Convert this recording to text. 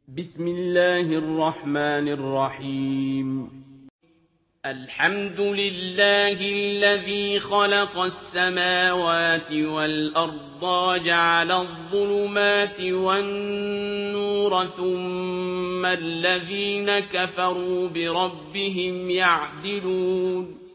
بسم الله الرحمن الرحيم الحمد لله الذي خلق السماوات والأرض وجعل الظلمات والنور ثم الذين كفروا بربهم يعدلون